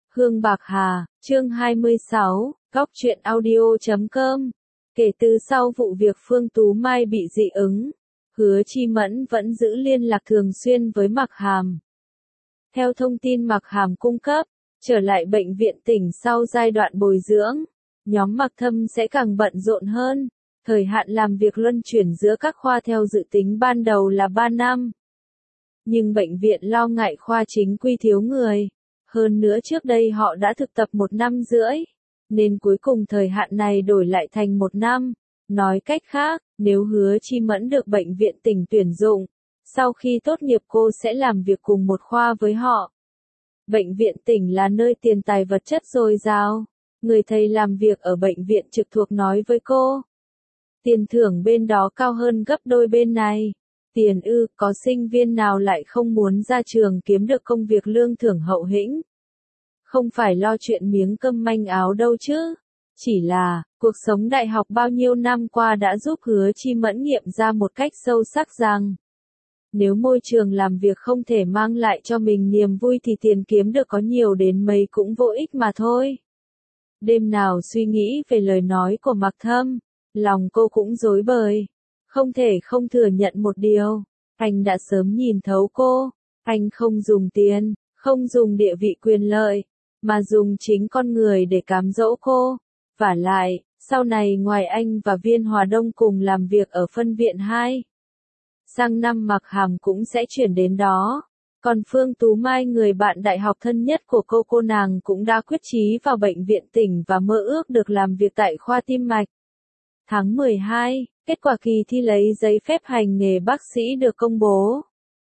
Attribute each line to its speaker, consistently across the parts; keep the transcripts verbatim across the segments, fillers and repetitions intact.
Speaker 1: Hương Bạc Hà, chương hai mươi sáu, góc truyện audio chấm com. Kể từ sau vụ việc Phương Tú Mai bị dị ứng, Hứa Chi Mẫn vẫn giữ liên lạc thường xuyên với Mạc Hàm. Theo thông tin Mạc Hàm cung cấp, trở lại bệnh viện tỉnh sau giai đoạn bồi dưỡng, nhóm Mạc Thâm sẽ càng bận rộn hơn. Thời hạn làm việc luân chuyển giữa các khoa theo dự tính ban đầu là ba năm. Nhưng bệnh viện lo ngại khoa chính quy thiếu người. Hơn nữa trước đây họ đã thực tập một năm rưỡi, nên cuối cùng thời hạn này đổi lại thành một năm. Nói cách khác, nếu Hứa Chi Mẫn được bệnh viện tỉnh tuyển dụng, sau khi tốt nghiệp cô sẽ làm việc cùng một khoa với họ. Bệnh viện tỉnh là nơi tiền tài vật chất dồi dào. Người thầy làm việc ở bệnh viện trực thuộc nói với cô. Tiền thưởng bên đó cao hơn gấp đôi bên này. Tiền ư, có sinh viên nào lại không muốn ra trường kiếm được công việc lương thưởng hậu hĩnh. Không phải lo chuyện miếng cơm manh áo đâu chứ. Chỉ là, cuộc sống đại học bao nhiêu năm qua đã giúp Hứa Chi Mẫn nghiệm ra một cách sâu sắc rằng, nếu môi trường làm việc không thể mang lại cho mình niềm vui thì tiền kiếm được có nhiều đến mấy cũng vô ích mà thôi. Đêm nào suy nghĩ về lời nói của Mạc Thâm, lòng cô cũng rối bời. Không thể không thừa nhận một điều, anh đã sớm nhìn thấu cô. Anh không dùng tiền, không dùng địa vị quyền lợi, mà dùng chính con người để cám dỗ cô. Vả lại, sau này ngoài anh và Viên Hòa Đông cùng làm việc ở phân viện hai, sang năm Mạc Hàm cũng sẽ chuyển đến đó. Còn Phương Tú Mai, người bạn đại học thân nhất của cô cô nàng cũng đã quyết chí vào bệnh viện tỉnh và mơ ước được làm việc tại khoa tim mạch. Tháng mười hai, kết quả kỳ thi lấy giấy phép hành nghề bác sĩ được công bố.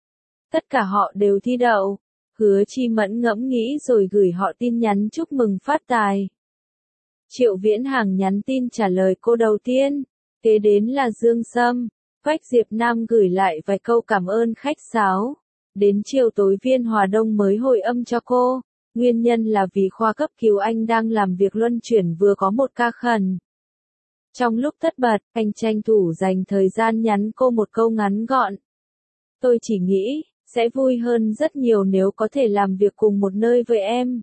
Speaker 1: Tất cả họ đều thi đậu. Hứa Chi Mẫn ngẫm nghĩ rồi gửi họ tin nhắn chúc mừng phát tài. Triệu Viễn Hàng nhắn tin trả lời cô đầu tiên, kế đến là Dương Sâm. Quách Diệp Nam gửi lại vài câu cảm ơn khách sáo. Đến chiều tối Viên Hòa Đông mới hồi âm cho cô, nguyên nhân là vì khoa cấp cứu anh đang làm việc luân chuyển vừa có một ca khẩn. Trong lúc tất bật, anh tranh thủ dành thời gian nhắn cô một câu ngắn gọn. Tôi chỉ nghĩ, sẽ vui hơn rất nhiều nếu có thể làm việc cùng một nơi với em.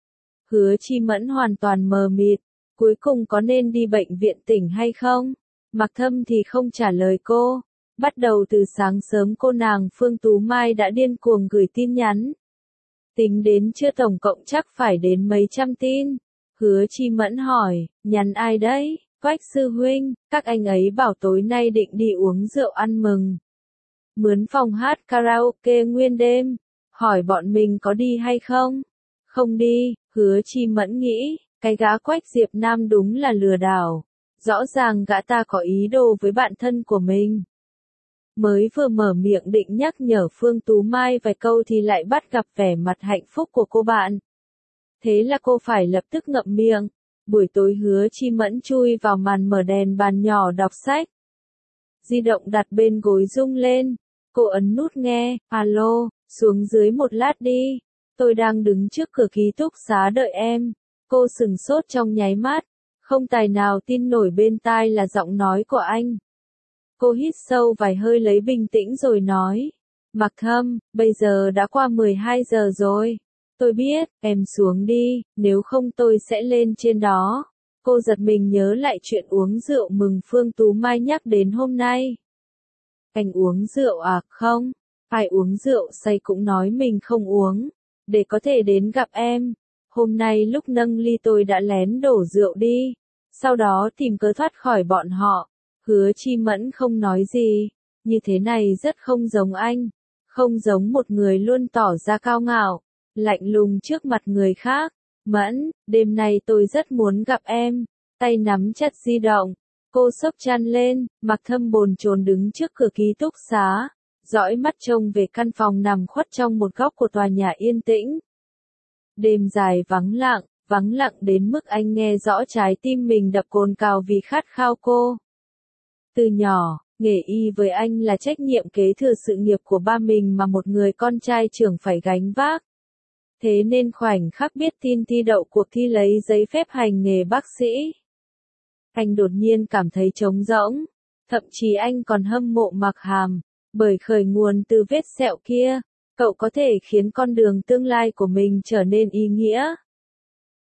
Speaker 1: Hứa Chi Mẫn hoàn toàn mờ mịt, cuối cùng có nên đi bệnh viện tỉnh hay không? Mạc Thâm thì không trả lời cô. Bắt đầu từ sáng sớm cô nàng Phương Tú Mai đã điên cuồng gửi tin nhắn. Tính đến trưa tổng cộng chắc phải đến mấy trăm tin. Hứa Chi Mẫn hỏi, nhắn ai đấy? Quách sư huynh, các anh ấy bảo tối nay định đi uống rượu ăn mừng. Mướn phòng hát karaoke nguyên đêm. Hỏi bọn mình có đi hay không? Không đi. Hứa Chi Mẫn nghĩ, cái gã Quách Diệp Nam đúng là lừa đảo. Rõ ràng gã ta có ý đồ với bạn thân của mình. Mới vừa mở miệng định nhắc nhở Phương Tú Mai vài câu thì lại bắt gặp vẻ mặt hạnh phúc của cô bạn. Thế là cô phải lập tức ngậm miệng. Buổi tối Hứa Chi Mẫn chui vào màn mở đèn bàn nhỏ đọc sách. Di động đặt bên gối rung lên. Cô ấn nút nghe, alo, xuống dưới một lát đi. Tôi đang đứng trước cửa ký túc xá đợi em. Cô sừng sốt trong nháy mắt. Không tài nào tin nổi bên tai là giọng nói của anh. Cô hít sâu vài hơi lấy bình tĩnh rồi nói. Mạc Thâm, bây giờ đã qua mười hai giờ rồi. Tôi biết, em xuống đi, nếu không tôi sẽ lên trên đó. Cô giật mình nhớ lại chuyện uống rượu mừng Phương Tú Mai nhắc đến hôm nay. Anh uống rượu à? Không, ai uống rượu say cũng nói mình không uống. Để có thể đến gặp em. Hôm nay lúc nâng ly tôi đã lén đổ rượu đi. Sau đó tìm cớ thoát khỏi bọn họ. Hứa Chi Mẫn không nói gì. Như thế này rất không giống anh. Không giống một người luôn tỏ ra cao ngạo, lạnh lùng trước mặt người khác. Mẫn, đêm nay tôi rất muốn gặp em. Tay nắm chặt di động. Cô xốc chăn lên. Mạc Thâm bồn chồn đứng trước cửa ký túc xá. Dõi mắt trông về căn phòng nằm khuất trong một góc của tòa nhà yên tĩnh. Đêm dài vắng lặng, vắng lặng đến mức anh nghe rõ trái tim mình đập cồn cào vì khát khao cô. Từ nhỏ, nghề y với anh là trách nhiệm kế thừa sự nghiệp của ba mình mà một người con trai trưởng phải gánh vác. Thế nên khoảnh khắc biết tin thi đậu cuộc thi lấy giấy phép hành nghề bác sĩ, anh đột nhiên cảm thấy trống rỗng. Thậm chí anh còn hâm mộ Mạc Hàm, bởi khởi nguồn từ vết sẹo kia, cậu có thể khiến con đường tương lai của mình trở nên ý nghĩa.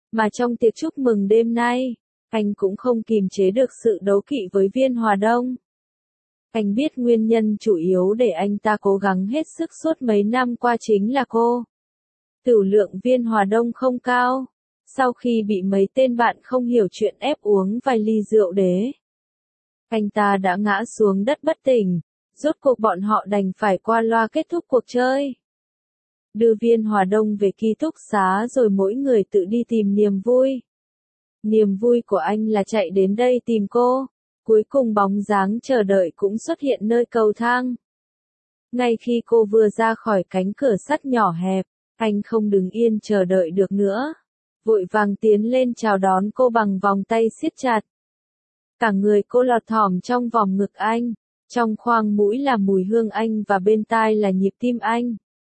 Speaker 1: Mà trong tiệc chúc mừng đêm nay, anh cũng không kìm chế được sự đố kỵ với Viên Hòa Đông. Anh biết nguyên nhân chủ yếu để anh ta cố gắng hết sức suốt mấy năm qua chính là cô. Tửu lượng Viên Hòa Đông không cao. Sau khi bị mấy tên bạn không hiểu chuyện ép uống vài ly rượu đế, anh ta đã ngã xuống đất bất tỉnh. Rốt cuộc bọn họ đành phải qua loa kết thúc cuộc chơi. Đưa Viên Hòa Đông về ký túc xá rồi mỗi người tự đi tìm niềm vui. Niềm vui của anh là chạy đến đây tìm cô. Cuối cùng bóng dáng chờ đợi cũng xuất hiện nơi cầu thang. Ngay khi cô vừa ra khỏi cánh cửa sắt nhỏ hẹp, anh không đứng yên chờ đợi được nữa. Vội vàng tiến lên chào đón cô bằng vòng tay siết chặt. Cả người cô lọt thỏm trong vòng ngực anh. Trong khoang mũi là mùi hương anh và bên tai là nhịp tim anh.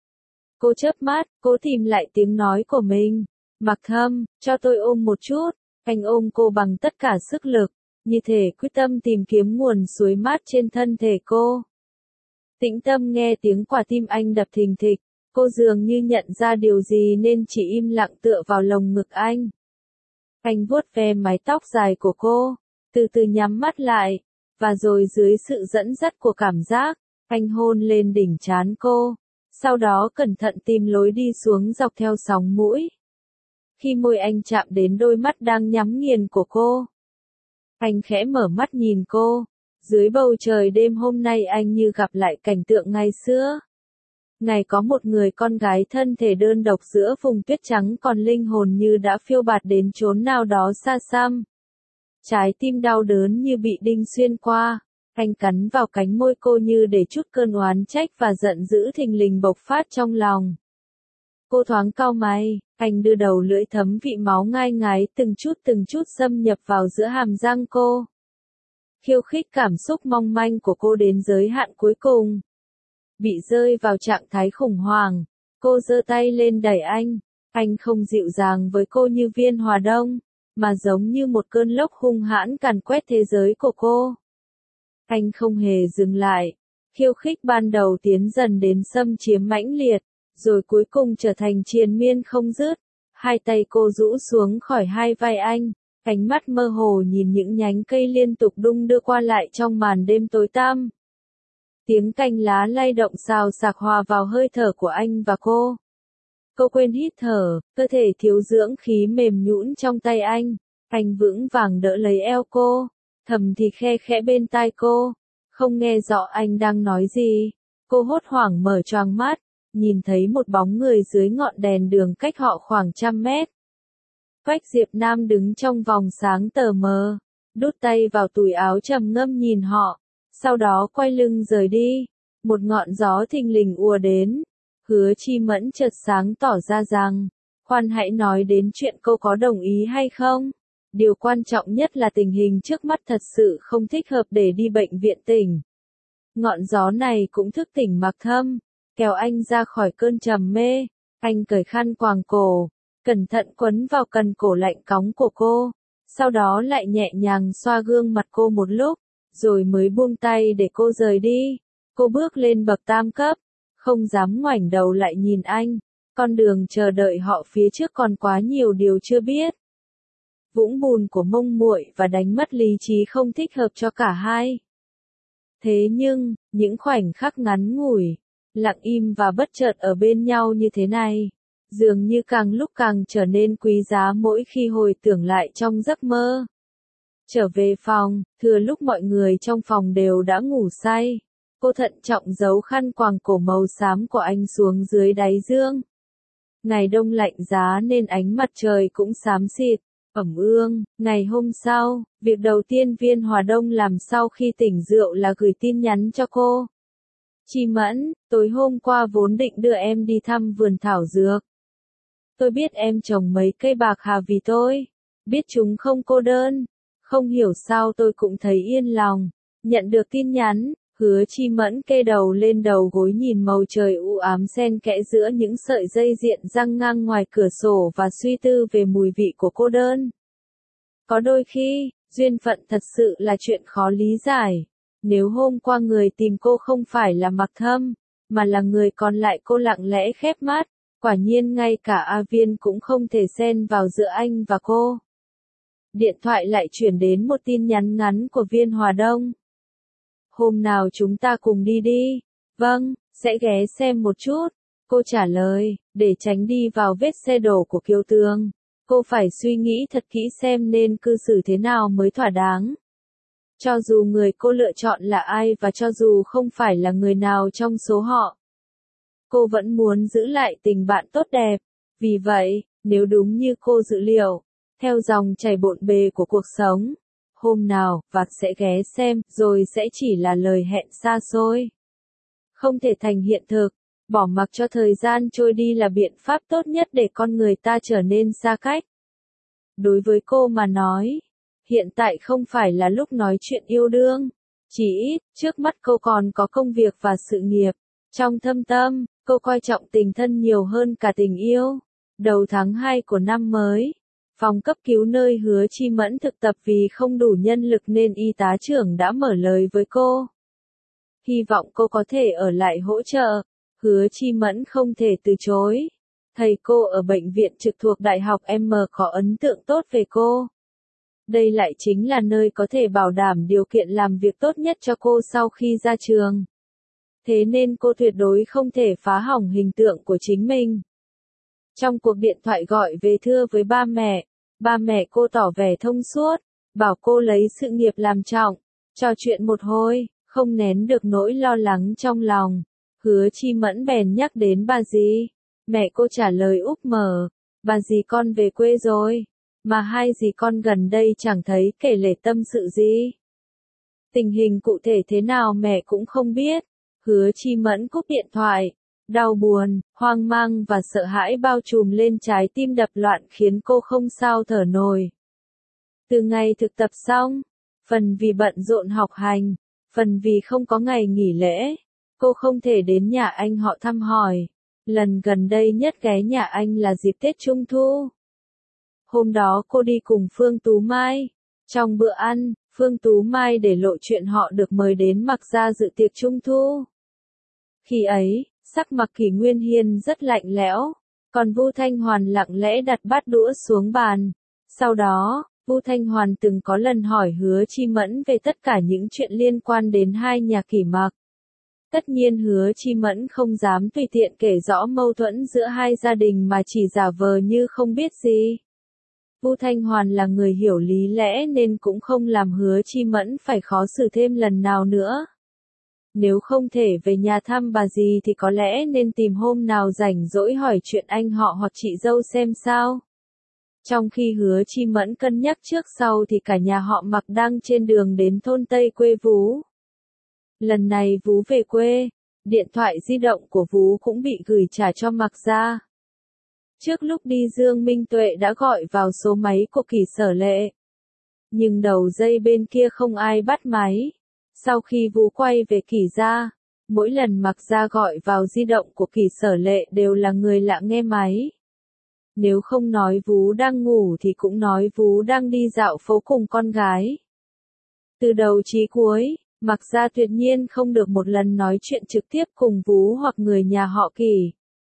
Speaker 1: Cô chớp mắt, cố tìm lại tiếng nói của mình. Mặc Thâm, cho tôi ôm một chút. Anh ôm cô bằng tất cả sức lực, như thể quyết tâm tìm kiếm nguồn suối mát trên thân thể cô. Tĩnh Tâm nghe tiếng quả tim anh đập thình thịch, cô dường như nhận ra điều gì nên chỉ im lặng tựa vào lồng ngực anh. Anh vuốt ve mái tóc dài của cô, từ từ nhắm mắt lại, và rồi dưới sự dẫn dắt của cảm giác, anh hôn lên đỉnh trán cô, sau đó cẩn thận tìm lối đi xuống dọc theo sóng mũi. Khi môi anh chạm đến đôi mắt đang nhắm nghiền của cô, anh khẽ mở mắt nhìn cô. Dưới bầu trời đêm hôm nay anh như gặp lại cảnh tượng ngày xưa. Ngày có một người con gái thân thể đơn độc giữa vùng tuyết trắng còn linh hồn như đã phiêu bạt đến chốn nào đó xa xăm. Trái tim đau đớn như bị đinh xuyên qua, anh cắn vào cánh môi cô như để chút cơn oán trách và giận dữ thình lình bộc phát trong lòng. Cô thoáng cau mày, anh đưa đầu lưỡi thấm vị máu ngai ngái từng chút từng chút xâm nhập vào giữa hàm răng cô. Khiêu khích cảm xúc mong manh của cô đến giới hạn cuối cùng. Bị rơi vào trạng thái khủng hoảng, cô giơ tay lên đẩy anh. Anh không dịu dàng với cô như Viên Hòa Đông, mà giống như một cơn lốc hung hãn càn quét thế giới của cô. Anh không hề dừng lại. Khiêu khích ban đầu tiến dần đến xâm chiếm mãnh liệt, rồi cuối cùng trở thành triền miên không dứt. Hai tay cô rũ xuống khỏi hai vai anh, ánh mắt mơ hồ nhìn những nhánh cây liên tục đung đưa qua lại trong màn đêm tối tăm. Tiếng cành lá lay động xào xạc hòa vào hơi thở của anh và cô. Cô quên hít thở, cơ thể thiếu dưỡng khí mềm nhũn trong tay anh. Anh vững vàng đỡ lấy eo cô, thầm thì khe khẽ bên tai cô. Không nghe rõ anh đang nói gì. Cô hốt hoảng mở choàng mắt, nhìn thấy một bóng người dưới ngọn đèn đường cách họ khoảng trăm mét. Quách Diệp Nam đứng trong vòng sáng tờ mờ, đút tay vào túi áo trầm ngâm nhìn họ, sau đó quay lưng rời đi. Một ngọn gió thình lình ùa đến. Hứa Chi Mẫn chợt sáng tỏ ra rằng, khoan hãy nói đến chuyện cô có đồng ý hay không. Điều quan trọng nhất là tình hình trước mắt thật sự không thích hợp để đi bệnh viện tỉnh. Ngọn gió này cũng thức tỉnh Mặc Thâm, kéo anh ra khỏi cơn trầm mê. Anh cởi khăn quàng cổ, cẩn thận quấn vào cần cổ lạnh cóng của cô, sau đó lại nhẹ nhàng xoa gương mặt cô một lúc, rồi mới buông tay để cô rời đi. Cô bước lên bậc tam cấp, không dám ngoảnh đầu lại nhìn anh. Con đường chờ đợi họ phía trước còn quá nhiều điều chưa biết. Vũng bùn của mông muội và đánh mất lý trí không thích hợp cho cả hai. Thế nhưng, những khoảnh khắc ngắn ngủi, lặng im và bất chợt ở bên nhau như thế này, dường như càng lúc càng trở nên quý giá mỗi khi hồi tưởng lại trong giấc mơ. Trở về phòng, thừa lúc mọi người trong phòng đều đã ngủ say, cô thận trọng giấu khăn quàng cổ màu xám của anh xuống dưới đáy giường. Ngày đông lạnh giá nên ánh mặt trời cũng xám xịt, ẩm ương. Ngày hôm sau, việc đầu tiên Viên Hòa Đông làm sau khi tỉnh rượu là gửi tin nhắn cho cô. Chi Mẫn, tối hôm qua vốn định đưa em đi thăm vườn thảo dược. Tôi biết em trồng mấy cây bạc hà vì tôi biết chúng không cô đơn. Không hiểu sao tôi cũng thấy yên lòng. Nhận được tin nhắn, Hứa Chi Mẫn kê đầu lên đầu gối nhìn màu trời u ám xen kẽ giữa những sợi dây diện răng ngang ngoài cửa sổ và suy tư về mùi vị của cô đơn. Có đôi khi, duyên phận thật sự là chuyện khó lý giải. Nếu hôm qua người tìm cô không phải là Mặc Thâm, mà là người còn lại, cô lặng lẽ khép mắt, Quả nhiên ngay cả A Viên cũng không thể xen vào giữa anh và cô. Điện thoại lại chuyển đến một tin nhắn ngắn của Viên Hòa Đông. Hôm nào chúng ta cùng đi đi. Vâng, sẽ ghé xem một chút. Cô trả lời, để tránh đi vào vết xe đổ của Kiều Tường. Cô phải suy nghĩ thật kỹ xem nên cư xử thế nào mới thỏa đáng. Cho dù người cô lựa chọn là ai và cho dù không phải là người nào trong số họ, cô vẫn muốn giữ lại tình bạn tốt đẹp. Vì vậy, nếu đúng như cô dự liệu, theo dòng chảy bộn bề của cuộc sống, hôm nào, và sẽ ghé xem, rồi sẽ chỉ là lời hẹn xa xôi. Không thể thành hiện thực, bỏ mặc cho thời gian trôi đi là biện pháp tốt nhất để con người ta trở nên xa cách. Đối với cô mà nói, hiện tại không phải là lúc nói chuyện yêu đương. Chỉ ít, trước mắt cô còn có công việc và sự nghiệp. Trong thâm tâm, cô coi trọng tình thân nhiều hơn cả tình yêu. Đầu tháng hai của năm mới, phòng cấp cứu nơi Hứa Chi Mẫn thực tập vì không đủ nhân lực nên y tá trưởng đã mở lời với cô. Hy vọng cô có thể ở lại hỗ trợ. Hứa Chi Mẫn không thể từ chối. Thầy cô ở bệnh viện trực thuộc Đại học M có ấn tượng tốt về cô. Đây lại chính là nơi có thể bảo đảm điều kiện làm việc tốt nhất cho cô sau khi ra trường. Thế nên cô tuyệt đối không thể phá hỏng hình tượng của chính mình. Trong cuộc điện thoại gọi về thưa với ba mẹ, ba mẹ cô tỏ vẻ thông suốt, bảo cô lấy sự nghiệp làm trọng. Trò chuyện một hồi, không nén được nỗi lo lắng trong lòng. Hứa Chi Mẫn bèn nhắc đến bà dì. Mẹ cô trả lời úp mở, bà dì con về quê rồi, mà hai dì con gần đây chẳng thấy kể lể tâm sự gì. Tình hình cụ thể thế nào mẹ cũng không biết. Hứa Chi Mẫn cúp điện thoại, đau buồn, hoang mang và sợ hãi bao trùm lên trái tim đập loạn khiến cô không sao thở nổi. Từ ngày thực tập xong, phần vì bận rộn học hành, phần vì không có ngày nghỉ lễ, cô không thể đến nhà anh họ thăm hỏi. Lần gần đây nhất ghé nhà anh là dịp Tết Trung Thu. Hôm đó cô đi cùng Phương Tú Mai. Trong bữa ăn, Phương Tú Mai để lộ chuyện họ được mời đến Mạc Gia dự tiệc Trung Thu. Khi ấy, sắc mặt Kỷ Nguyên Hiên rất lạnh lẽo, còn Vu Thanh Hoàn lặng lẽ đặt bát đũa xuống bàn. Sau đó, Vu Thanh Hoàn từng có lần hỏi Hứa Chi Mẫn về tất cả những chuyện liên quan đến hai nhà Kỷ Mạc. Tất nhiên Hứa Chi Mẫn không dám tùy tiện kể rõ mâu thuẫn giữa hai gia đình mà chỉ giả vờ như không biết gì. Vu Thanh Hoàn là người hiểu lý lẽ nên cũng không làm Hứa Chi Mẫn phải khó xử thêm lần nào nữa. Nếu không thể về nhà thăm bà dì thì có lẽ nên tìm hôm nào rảnh rỗi hỏi chuyện anh họ hoặc chị dâu xem sao. Trong khi Hứa Chi Mẫn cân nhắc trước sau thì cả nhà họ Mạc đang trên đường đến thôn Tây quê Vú. Lần này Vú về quê, điện thoại di động của Vú cũng bị gửi trả cho Mạc Gia. Trước lúc đi Dương Minh Tuệ đã gọi vào số máy của Kỷ Sở Lệ. Nhưng đầu dây bên kia không ai bắt máy. Sau khi Vú quay về Kỷ gia, mỗi lần Mạc Gia gọi vào di động của Kỷ Sở Lệ đều là người lạ nghe máy. Nếu không nói Vú đang ngủ thì cũng nói Vú đang đi dạo phố cùng con gái. Từ đầu chí cuối, Mạc Gia tuyệt nhiên không được một lần nói chuyện trực tiếp cùng Vú hoặc người nhà họ Kỷ.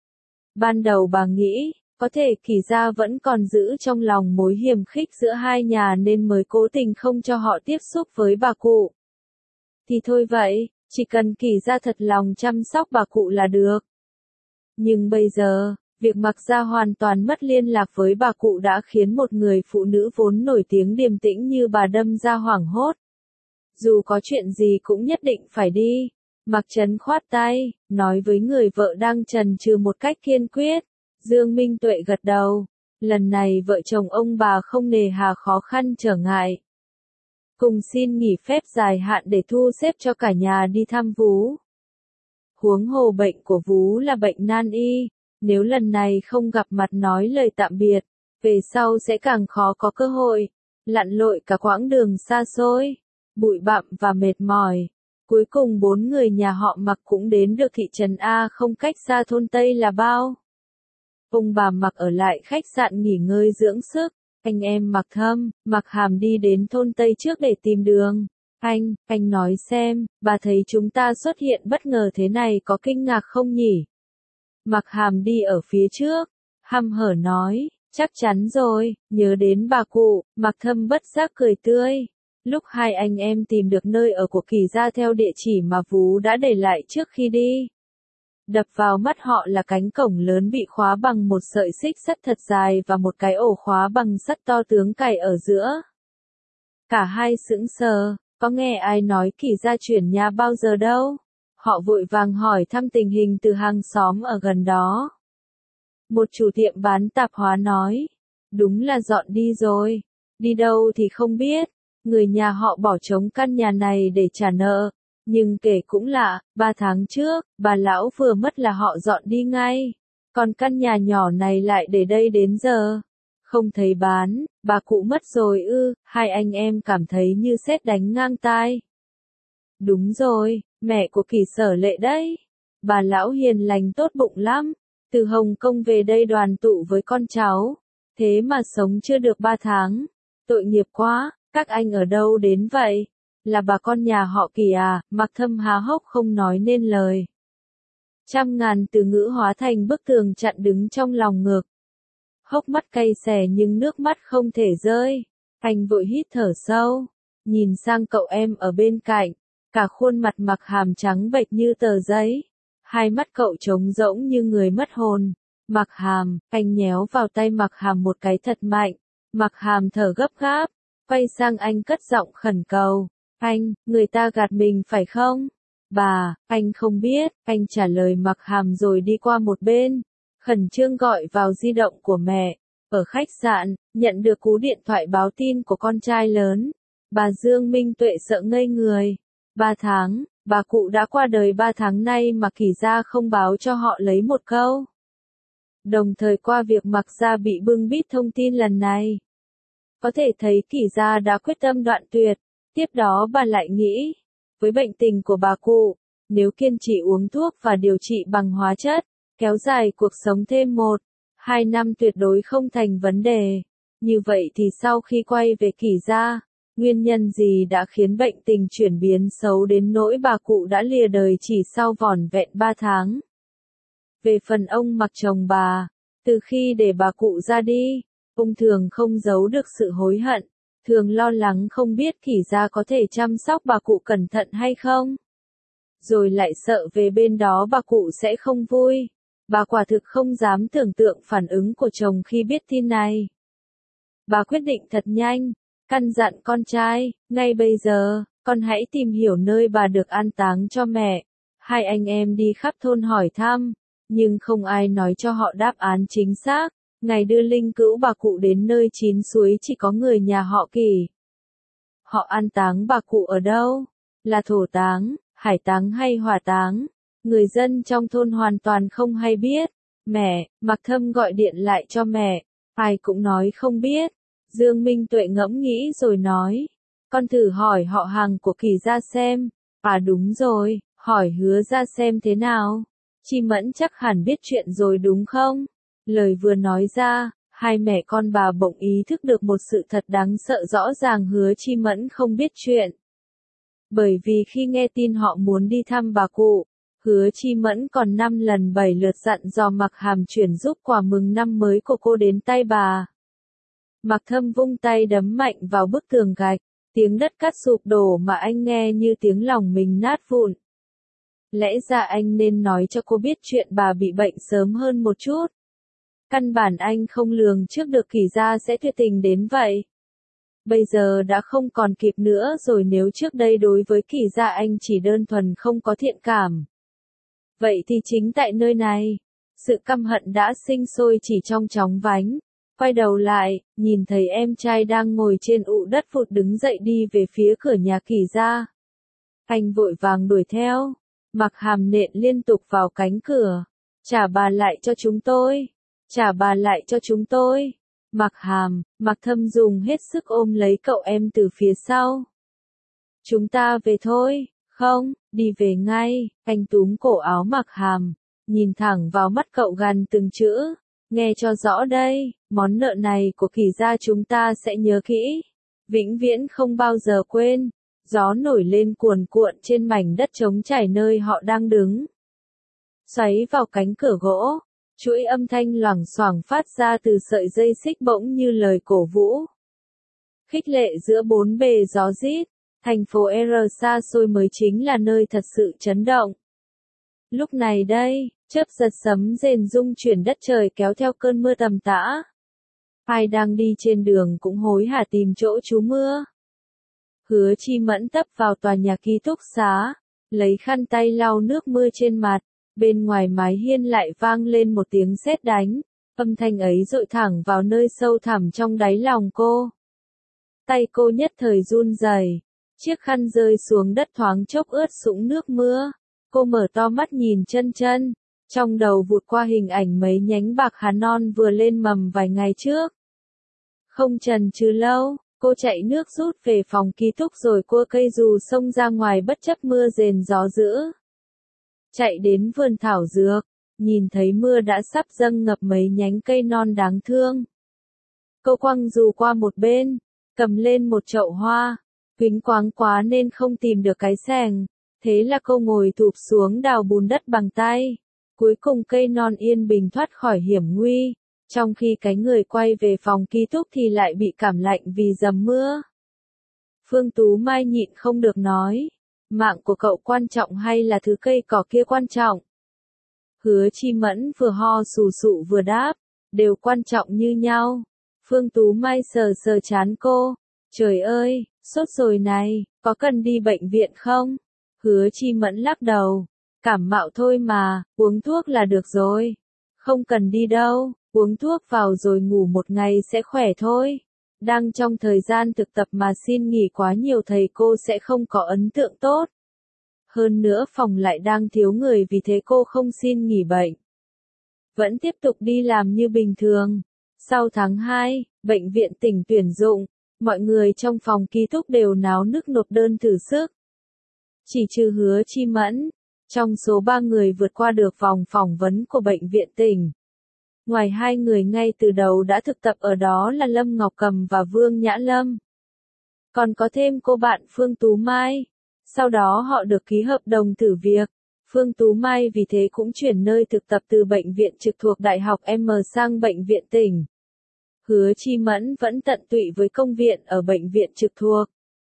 Speaker 1: Ban đầu bà nghĩ, có thể Kỷ gia vẫn còn giữ trong lòng mối hiềm khích giữa hai nhà nên mới cố tình không cho họ tiếp xúc với bà cụ. Thì thôi vậy, chỉ cần Kỷ gia thật lòng chăm sóc bà cụ là được. Nhưng bây giờ, việc Mạc Gia hoàn toàn mất liên lạc với bà cụ đã khiến một người phụ nữ vốn nổi tiếng điềm tĩnh như bà đâm ra hoảng hốt. Dù có chuyện gì cũng nhất định phải đi. Mạc Trấn khoát tay, nói với người vợ đang chần chừ một cách kiên quyết. Dương Minh Tuệ gật đầu. Lần này vợ chồng ông bà không nề hà khó khăn trở ngại. Cùng xin nghỉ phép dài hạn để thu xếp cho cả nhà đi thăm Vú. Huống hồ bệnh của Vú là bệnh nan y. Nếu lần này không gặp mặt nói lời tạm biệt, về sau sẽ càng khó có cơ hội. Lặn lội cả quãng đường xa xôi, bụi bặm và mệt mỏi. Cuối cùng bốn người nhà họ Mạc cũng đến được thị trấn A không cách xa thôn Tây là bao. Ông bà Mạc ở lại khách sạn nghỉ ngơi dưỡng sức. Anh em Mạc Thâm, Mạc Hàm đi đến thôn Tây trước để tìm đường. Anh, anh nói xem, bà thấy chúng ta xuất hiện bất ngờ thế này có kinh ngạc không nhỉ? Mặc Hàm đi ở phía trước, hăm hở nói, chắc chắn rồi, nhớ đến bà cụ, Mặc Thâm bất giác cười tươi. Lúc hai anh em tìm được nơi ở của Kỳ gia theo địa chỉ mà Vú đã để lại trước khi đi. Đập vào mắt họ là cánh cổng lớn bị khóa bằng một sợi xích sắt thật dài và một cái ổ khóa bằng sắt to tướng cài ở giữa. Cả hai sững sờ, có nghe ai nói Kỳ gia chuyển nhà bao giờ đâu. Họ vội vàng hỏi thăm tình hình từ hàng xóm ở gần đó. Một chủ tiệm bán tạp hóa nói, đúng là dọn đi rồi, đi đâu thì không biết, người nhà họ bỏ trống căn nhà này để trả nợ. Nhưng kể cũng lạ, ba tháng trước, bà lão vừa mất là họ dọn đi ngay. Còn căn nhà nhỏ này lại để đây đến giờ. Không thấy bán, bà cụ mất rồi ư, hai anh em cảm thấy như sét đánh ngang tai. Đúng rồi, mẹ của Kỳ Sở Lệ đấy. Bà lão hiền lành tốt bụng lắm. Từ Hồng Kông về đây đoàn tụ với con cháu. Thế mà sống chưa được ba tháng. Tội nghiệp quá, các anh ở đâu đến vậy? Là bà con nhà họ Kỳ à? Mặc Thâm há hốc không nói nên lời. Trăm ngàn từ ngữ hóa thành bức tường chặn đứng trong lòng ngực. Hốc mắt cay xè nhưng nước mắt không thể rơi. Anh vội hít thở sâu. Nhìn sang cậu em ở bên cạnh. Cả khuôn mặt Mặc Hàm trắng bệch như tờ giấy. Hai mắt cậu trống rỗng như người mất hồn. Mặc Hàm, anh nhéo vào tay Mặc Hàm một cái thật mạnh. Mặc Hàm thở gấp gáp. Quay sang anh cất giọng khẩn cầu. Anh, người ta gạt mình phải không? Bà, anh không biết, anh trả lời Mặc Hàm rồi đi qua một bên. Khẩn trương gọi vào di động của mẹ. Ở khách sạn, nhận được cú điện thoại báo tin của con trai lớn. Bà Dương Minh Tuệ sợ ngây người. Ba tháng, bà cụ đã qua đời ba tháng nay mà Kỳ gia không báo cho họ lấy một câu. Đồng thời qua việc Mặc gia bị bưng bít thông tin lần này. Có thể thấy Kỳ gia đã quyết tâm đoạn tuyệt. Tiếp đó bà lại nghĩ, với bệnh tình của bà cụ, nếu kiên trì uống thuốc và điều trị bằng hóa chất, kéo dài cuộc sống thêm một, hai năm tuyệt đối không thành vấn đề. Như vậy thì sau khi quay về Kỳ gia, nguyên nhân gì đã khiến bệnh tình chuyển biến xấu đến nỗi bà cụ đã lìa đời chỉ sau vỏn vẹn ba tháng? Về phần ông Mặc chồng bà, từ khi để bà cụ ra đi, ông thường không giấu được sự hối hận. Thường lo lắng không biết Kỳ gia có thể chăm sóc bà cụ cẩn thận hay không. Rồi lại sợ về bên đó bà cụ sẽ không vui. Bà quả thực không dám tưởng tượng phản ứng của chồng khi biết tin này. Bà quyết định thật nhanh, căn dặn con trai, ngay bây giờ, con hãy tìm hiểu nơi bà được an táng cho mẹ. Hai anh em đi khắp thôn hỏi thăm, nhưng không ai nói cho họ đáp án chính xác. Ngày đưa linh cữu bà cụ đến nơi chín suối chỉ có người nhà họ Kỳ. Họ an táng bà cụ ở đâu? Là thổ táng, hải táng hay hỏa táng? Người dân trong thôn hoàn toàn không hay biết. Mẹ, Mặc Thâm gọi điện lại cho mẹ. Ai cũng nói không biết. Dương Minh Tuệ ngẫm nghĩ rồi nói. Con thử hỏi họ hàng của Kỳ gia xem. À đúng rồi, hỏi Hứa ra xem thế nào. Chi Mẫn chắc hẳn biết chuyện rồi đúng không? Lời vừa nói ra, hai mẹ con bà bỗng ý thức được một sự thật đáng sợ, rõ ràng Hứa Chi Mẫn không biết chuyện. Bởi vì khi nghe tin họ muốn đi thăm bà cụ, Hứa Chi Mẫn còn năm lần bảy lượt dặn dò Mặc Hàm chuyển giúp quà mừng năm mới của cô đến tay bà. Mặc Thâm vung tay đấm mạnh vào bức tường gạch, tiếng đất cát sụp đổ mà anh nghe như tiếng lòng mình nát vụn. Lẽ ra anh nên nói cho cô biết chuyện bà bị bệnh sớm hơn một chút. Căn bản anh không lường trước được Kỳ gia sẽ tuyệt tình đến vậy. Bây giờ đã không còn kịp nữa rồi, nếu trước đây đối với Kỳ gia anh chỉ đơn thuần không có thiện cảm. Vậy thì chính tại nơi này, sự căm hận đã sinh sôi chỉ trong chóng vánh. Quay đầu lại, nhìn thấy em trai đang ngồi trên ụ đất vụt đứng dậy đi về phía cửa nhà Kỳ gia. Anh vội vàng đuổi theo, Mặc Hàm nện liên tục vào cánh cửa. Trả bà lại cho chúng tôi. Trả bà lại cho chúng tôi. Mặc Hàm, Mặc Thâm dùng hết sức ôm lấy cậu em từ phía sau. Chúng ta về thôi. Không, đi về ngay. Anh túm cổ áo Mặc Hàm, nhìn thẳng vào mắt cậu gằn từng chữ. Nghe cho rõ đây, món nợ này của Kỳ gia chúng ta sẽ nhớ kỹ. Vĩnh viễn không bao giờ quên. Gió nổi lên cuồn cuộn trên mảnh đất trống trải nơi họ đang đứng. xoáy vào cánh cửa gỗ. Chuỗi âm thanh loảng xoảng phát ra từ sợi dây xích bỗng như lời cổ vũ. Khích lệ giữa bốn bề gió rít, thành phố R xa xôi mới chính là nơi thật sự chấn động. Lúc này đây, chớp giật sấm rền rung chuyển đất trời kéo theo cơn mưa tầm tã. Ai đang đi trên đường cũng hối hả tìm chỗ trú mưa. Hứa Chi Mẫn tấp vào tòa nhà ký túc xá, lấy khăn tay lau nước mưa trên mặt, bên ngoài mái hiên lại vang lên một tiếng sét đánh, âm thanh ấy dội thẳng vào nơi sâu thẳm trong đáy lòng cô. Tay cô nhất thời run rẩy, chiếc khăn rơi xuống đất thoáng chốc ướt sũng nước mưa, cô mở to mắt nhìn chân chân, trong đầu vụt qua hình ảnh mấy nhánh bạc hà non vừa lên mầm vài ngày trước. Không chần chừ lâu, cô chạy nước rút về phòng ký túc rồi cua cây dù xông ra ngoài bất chấp mưa rền gió dữ. Chạy đến vườn thảo dược, nhìn thấy mưa đã sắp dâng ngập mấy nhánh cây non đáng thương. Cô quăng dù qua một bên, cầm lên một chậu hoa, quýnh quáng quá nên không tìm được cái xẻng, thế là cô ngồi thụp xuống đào bùn đất bằng tay. Cuối cùng cây non yên bình thoát khỏi hiểm nguy, trong khi cái người quay về phòng ký túc thì lại bị cảm lạnh vì dầm mưa. Phương Tú Mai nhịn không được nói, mạng của cậu quan trọng hay là thứ cây cỏ kia quan trọng? Hứa Chi Mẫn vừa ho sù sụ vừa đáp, đều quan trọng như nhau. Phương Tú Mai sờ sờ trán cô, trời ơi, sốt rồi này, có cần đi bệnh viện không? Hứa Chi Mẫn lắc đầu, cảm mạo thôi mà, uống thuốc là được rồi. Không cần đi đâu, uống thuốc vào rồi ngủ một ngày sẽ khỏe thôi. Đang trong thời gian thực tập mà xin nghỉ quá nhiều thầy cô sẽ không có ấn tượng tốt. Hơn nữa phòng lại đang thiếu người vì thế cô không xin nghỉ bệnh. Vẫn tiếp tục đi làm như bình thường. Sau tháng hai, bệnh viện tỉnh tuyển dụng, mọi người trong phòng ký túc đều náo nức nộp đơn thử sức. Chỉ trừ Hứa Chi Mẫn, trong số ba người vượt qua được vòng phỏng vấn của bệnh viện tỉnh. Ngoài hai người ngay từ đầu đã thực tập ở đó là Lâm Ngọc Cầm và Vương Nhã Lâm. Còn có thêm cô bạn Phương Tú Mai. Sau đó họ được ký hợp đồng thử việc. Phương Tú Mai vì thế cũng chuyển nơi thực tập từ bệnh viện trực thuộc Đại học M sang bệnh viện tỉnh. Hứa Chi Mẫn vẫn tận tụy với công việc ở bệnh viện trực thuộc.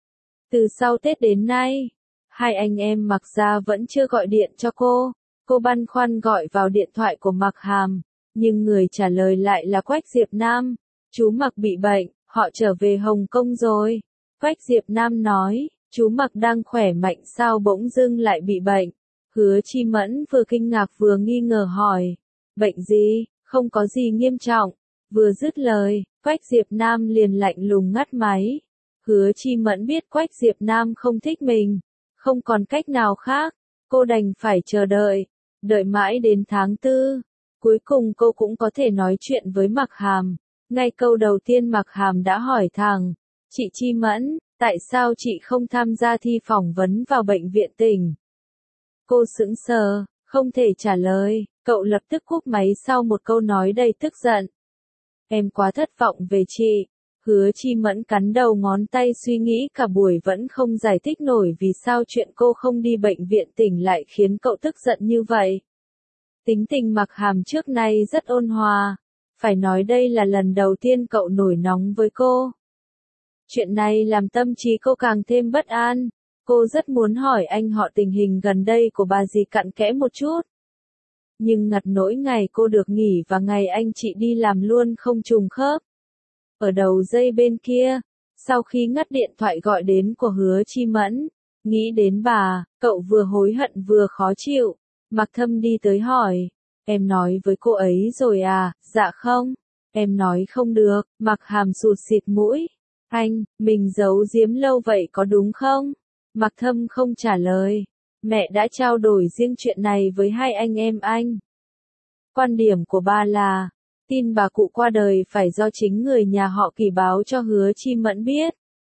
Speaker 1: Từ sau Tết đến nay, hai anh em Mạc Gia vẫn chưa gọi điện cho cô. Cô băn khoăn gọi vào điện thoại của Mạc Hàm, nhưng người trả lời lại là Quách Diệp Nam. Chú Mạc bị bệnh, họ trở về Hồng Kông rồi. Quách Diệp Nam nói, chú Mạc đang khỏe mạnh sao bỗng dưng lại bị bệnh. Hứa Chi Mẫn vừa kinh ngạc vừa nghi ngờ hỏi, bệnh gì, không có gì nghiêm trọng. Vừa dứt lời, Quách Diệp Nam liền lạnh lùng ngắt máy. Hứa Chi Mẫn biết Quách Diệp Nam không thích mình, không còn cách nào khác, cô đành phải chờ đợi, đợi mãi đến tháng tư. Cuối cùng cô cũng có thể nói chuyện với Mạc Hàm. Ngay câu đầu tiên Mạc Hàm đã hỏi thẳng, chị Chi Mẫn, tại sao chị không tham gia thi phỏng vấn vào bệnh viện tỉnh? Cô sững sờ, không thể trả lời, cậu lập tức cúp máy sau một câu nói đầy tức giận. Em quá thất vọng về chị. Hứa Chi Mẫn cắn đầu ngón tay suy nghĩ cả buổi vẫn không giải thích nổi vì sao chuyện cô không đi bệnh viện tỉnh lại khiến cậu tức giận như vậy. Tính tình Mạc Hàm trước nay rất ôn hòa, phải nói đây là lần đầu tiên cậu nổi nóng với cô. Chuyện này làm tâm trí cô càng thêm bất an, cô rất muốn hỏi anh họ tình hình gần đây của bà dì cặn kẽ một chút. Nhưng ngặt nỗi ngày cô được nghỉ và ngày anh chị đi làm luôn không trùng khớp. Ở đầu dây bên kia, sau khi ngắt điện thoại gọi đến của Hứa Chi Mẫn, nghĩ đến bà, cậu vừa hối hận vừa khó chịu. Mạc Thâm đi tới hỏi, em nói với cô ấy rồi à? Dạ không, em nói không được. Mạc Hàm sụt xịt mũi, anh, mình giấu giếm lâu vậy có đúng không? Mạc Thâm không trả lời, mẹ đã trao đổi riêng chuyện này với hai anh em anh. Quan điểm của ba là, tin bà cụ qua đời phải do chính người nhà họ Kỳ báo cho Hứa Chi Mẫn biết.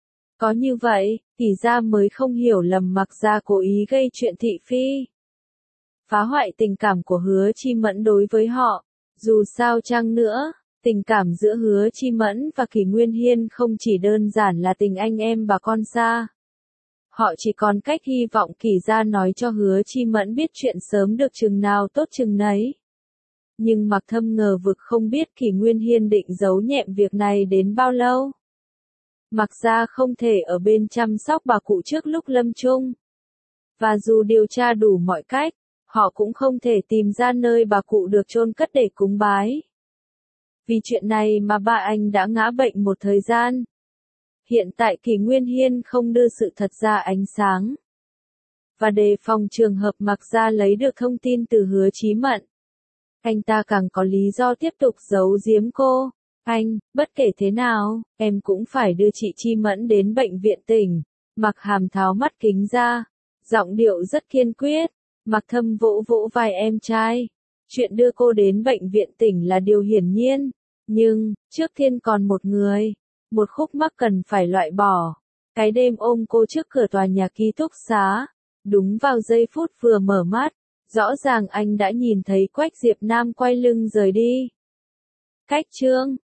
Speaker 1: Có như vậy, Kỳ gia mới không hiểu lầm Mạc gia cố ý gây chuyện thị phi, phá hoại tình cảm của Hứa Chi Mẫn đối với họ. Dù sao chăng nữa, tình cảm giữa Hứa Chi Mẫn và Kỳ Nguyên Hiên không chỉ đơn giản là tình anh em bà con xa. Họ chỉ còn cách hy vọng Kỷ gia nói cho Hứa Chi Mẫn biết chuyện sớm được chừng nào tốt chừng nấy. Nhưng Mạc Thâm ngờ vực không biết Kỷ Nguyên Hiên định giấu nhẹm việc này đến bao lâu. Mạc gia không thể ở bên chăm sóc bà cụ trước lúc lâm chung. Và dù điều tra đủ mọi cách, họ cũng không thể tìm ra nơi bà cụ được chôn cất để cúng bái. Vì chuyện này mà ba anh đã ngã bệnh một thời gian. Hiện tại Kỷ Nguyên Hiên không đưa sự thật ra ánh sáng. Và đề phòng trường hợp Mạc gia lấy được thông tin từ Hứa Chí Mẫn, anh ta càng có lý do tiếp tục giấu giếm cô. Anh, bất kể thế nào, em cũng phải đưa chị Chi Mẫn đến bệnh viện tỉnh. Mạc Hàm tháo mắt kính ra, giọng điệu rất kiên quyết. Mạc Thâm vỗ vỗ vai em trai. Chuyện đưa cô đến bệnh viện tỉnh là điều hiển nhiên. Nhưng, trước tiên còn một người. Một khúc mắc cần phải loại bỏ. Cái đêm ôm cô trước cửa tòa nhà ký túc xá. Đúng vào giây phút vừa mở mắt, rõ ràng anh đã nhìn thấy Quách Diệp Nam quay lưng rời đi. Cách chương